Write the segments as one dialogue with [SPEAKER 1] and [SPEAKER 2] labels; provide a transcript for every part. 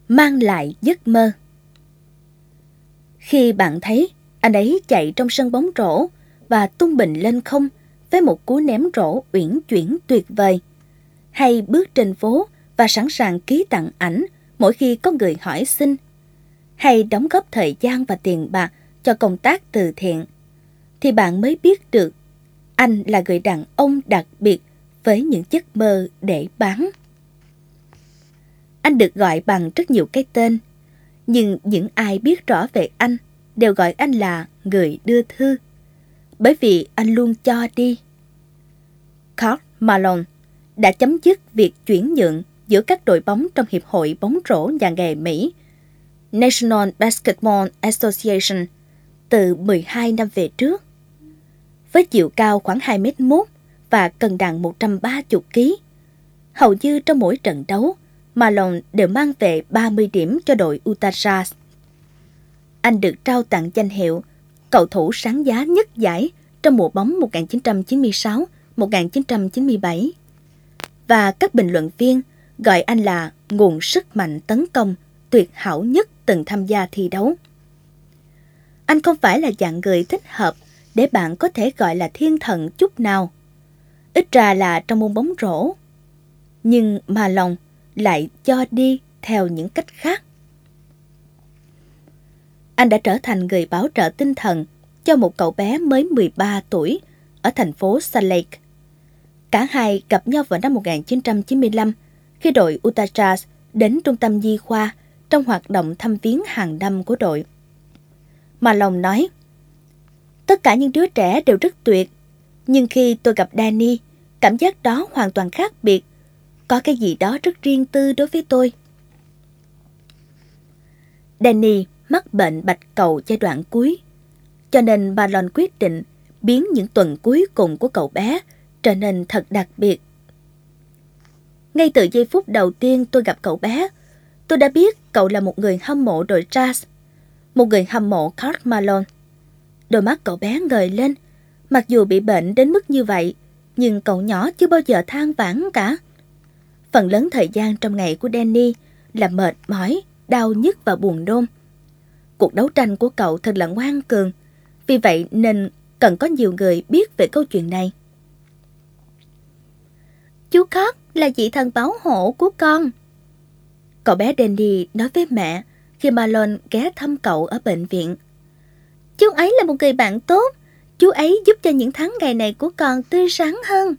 [SPEAKER 1] mang lại giấc mơ. Khi bạn thấy anh ấy chạy trong sân bóng rổ và tung bình lên không với một cú ném rổ uyển chuyển tuyệt vời, hay bước trên phố và sẵn sàng ký tặng ảnh mỗi khi có người hỏi xin, hay đóng góp thời gian và tiền bạc cho công tác từ thiện, thì bạn mới biết được anh là người đàn ông đặc biệt với những giấc mơ để bán. Anh được gọi bằng rất nhiều cái tên, nhưng những ai biết rõ về anh đều gọi anh là người đưa thư, bởi vì anh luôn cho đi. Karl Malone đã chấm dứt việc chuyển nhượng giữa các đội bóng trong Hiệp hội bóng rổ nhà nghề Mỹ, National Basketball Association, từ 12 năm về trước. Với chiều cao khoảng 2,1 m và cân nặng 130 kg, hầu như trong mỗi trận đấu, Malone đều mang về 30 điểm cho đội Utah Jazz. Anh được trao tặng danh hiệu cầu thủ sáng giá nhất giải trong mùa bóng 1996-1997. Và các bình luận viên gọi anh là nguồn sức mạnh tấn công tuyệt hảo nhất từng tham gia thi đấu. Anh không phải là dạng người thích hợp để bạn có thể gọi là thiên thần chút nào, ít ra là trong môn bóng rổ. Nhưng Malone lại cho đi theo những cách khác. Anh đã trở thành người bảo trợ tinh thần cho một cậu bé mới 13 tuổi ở thành phố Salt Lake. Cả hai gặp nhau vào năm 1995 khi đội Utah Jazz đến trung tâm nhi khoa trong hoạt động thăm viếng hàng năm của đội. Malone nói, tất cả những đứa trẻ đều rất tuyệt, nhưng khi tôi gặp Danny, cảm giác đó hoàn toàn khác biệt. Có cái gì đó rất riêng tư đối với tôi. Danny mắc bệnh bạch cầu giai đoạn cuối, cho nên Malone quyết định biến những tuần cuối cùng của cậu bé trở nên thật đặc biệt. Ngay từ giây phút đầu tiên tôi gặp cậu bé, tôi đã biết cậu là một người hâm mộ đội Jazz, một người hâm mộ Karl Malone. Đôi mắt cậu bé ngời lên, mặc dù bị bệnh đến mức như vậy, nhưng cậu nhỏ chưa bao giờ than vãn cả. Phần lớn thời gian trong ngày của Danny là mệt mỏi, đau nhức và buồn nôn. Cuộc đấu tranh của cậu thật là ngoan cường, vì vậy nên cần có nhiều người biết về câu chuyện này. Chú Karl là vị thần bảo hộ của con, cậu bé Danny nói với mẹ khi Malone ghé thăm cậu ở bệnh viện. Chú ấy là một người bạn tốt, chú ấy giúp cho những tháng ngày này của con tươi sáng hơn.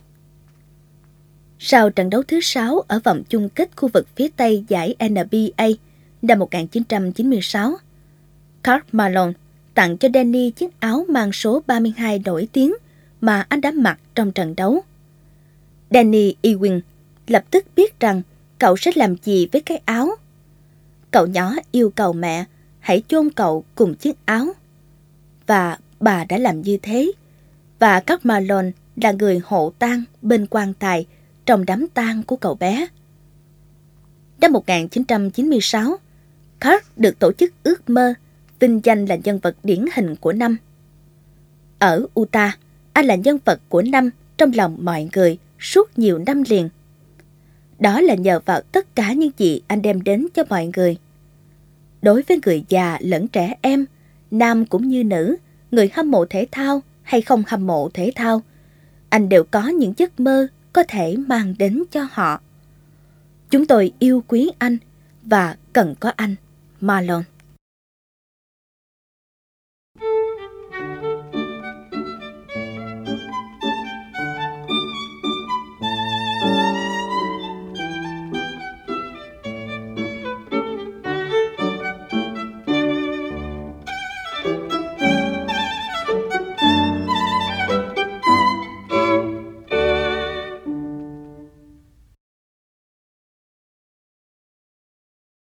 [SPEAKER 1] Sau trận đấu thứ 6 ở vòng chung kết khu vực phía Tây giải NBA năm 1996, Karl Malone tặng cho Danny chiếc áo mang số 32 nổi tiếng mà anh đã mặc trong trận đấu. Danny Ewing lập tức biết rằng cậu sẽ làm gì với cái áo. Cậu nhỏ yêu cầu mẹ hãy chôn cậu cùng chiếc áo. Và bà đã làm như thế. Và Karl Malone là người hộ tang bên quan tài trong đám tang của cậu bé. Năm 1996, Karl được tổ chức ước mơ vinh danh là nhân vật điển hình của năm. Ở Utah, anh là nhân vật của năm trong lòng mọi người suốt nhiều năm liền. Đó là nhờ vào tất cả những gì anh đem đến cho mọi người. Đối với người già lẫn trẻ em, nam cũng như nữ, người hâm mộ thể thao hay không hâm mộ thể thao, anh đều có những giấc mơ có thể mang đến cho họ. Chúng tôi yêu quý anh và cần có anh, Malone.